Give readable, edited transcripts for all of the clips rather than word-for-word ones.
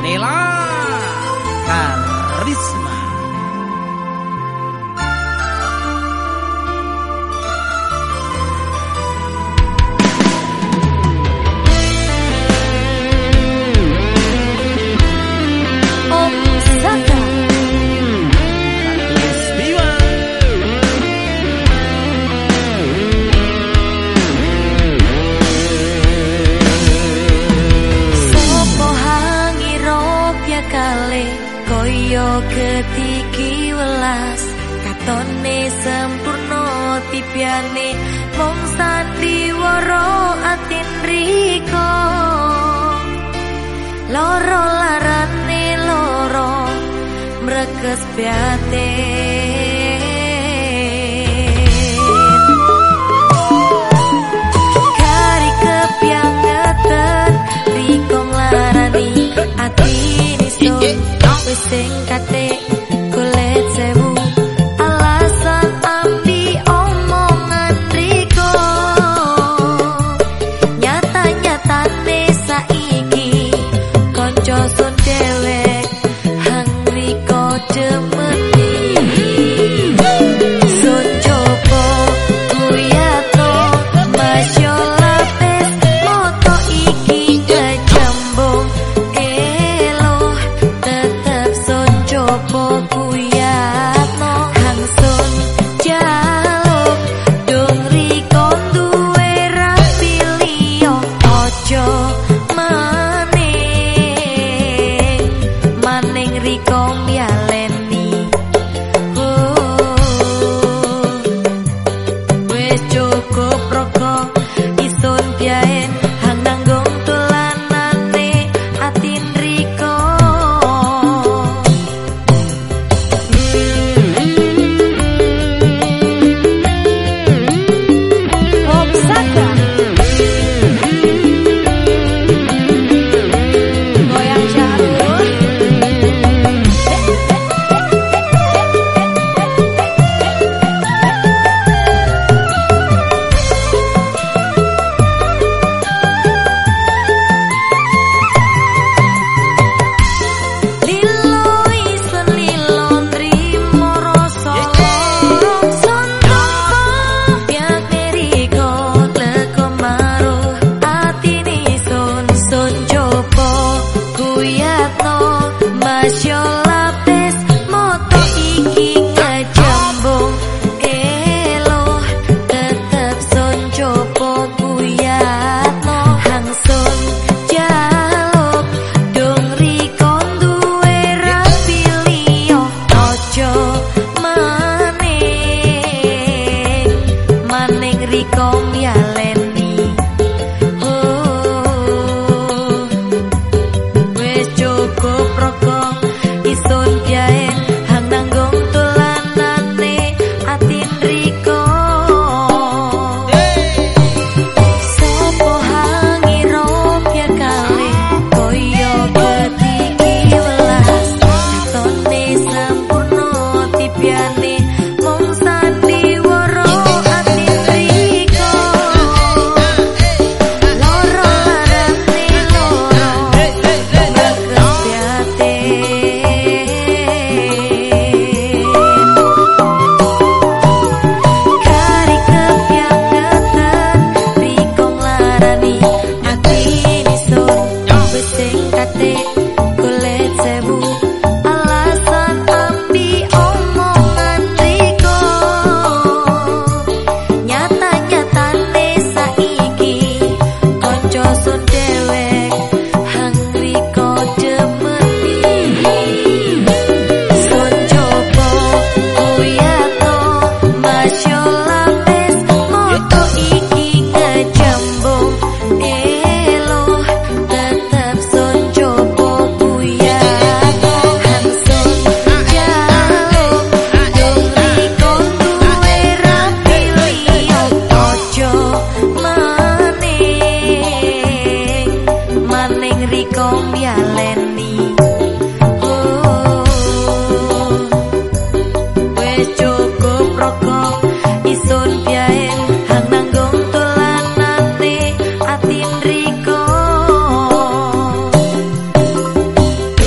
Nela Karisma. Koyo ketiki welas katone sempurna tipiane mung sandiwara atin riko loro larane loro mrekes piate kari kepiangetan riko nglarani atine sun wis sing kate kulit sewu alasan ambi omongan riko nyata-nyatane saiki kanca sun dewek hang riko demeni sun coba kuyato masyo lapis moto iki kecambung kuyatno hangsun jaluk dong riko duwe rapi liyo ojo maning riko mbialeni wis cukup roko isun biaen hang nanggung tulanane atin riko masyo lapis moto iki ngejambung eloh tetep sun coba kuyatno hangsun jaluk dong riko duwe rapi liyo ojo maning riko mbialeni wis cukup roko isun biaen hang nanggung tulanane atin riko sopo hangiro biar kali koyo ketiki welas katone sempurna tipiane mung sandiwara atin riko loro larane loro kepiate kari kepiangetan riko nglarani atine sun wis sing kate kulit sewu alasan ambi omongan riko nyata-nyatane saiki kanca sun dewek hang riko demeni sun coba kuyato masyo lapis moto iki ngejambung eloh tetep sun coba kuyato hangsun jaluk dong riko duwe rapi liyo ojo maning riko mbialeni wis cukup roko isun biaen hang nanggung tulanane atin riko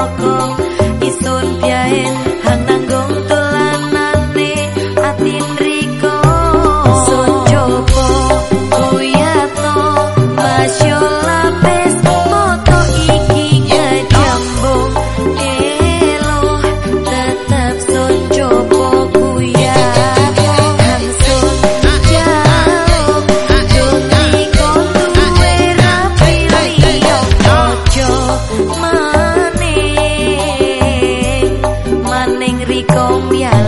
proko isun biaen hang nanggung dolanane atin riko sun jopo kuyatno masyola pes moto iki ngejambung elo tetap sun jopo kuyatno hang sun jaluk duni konduwe rapi liyo ojo maning riko mia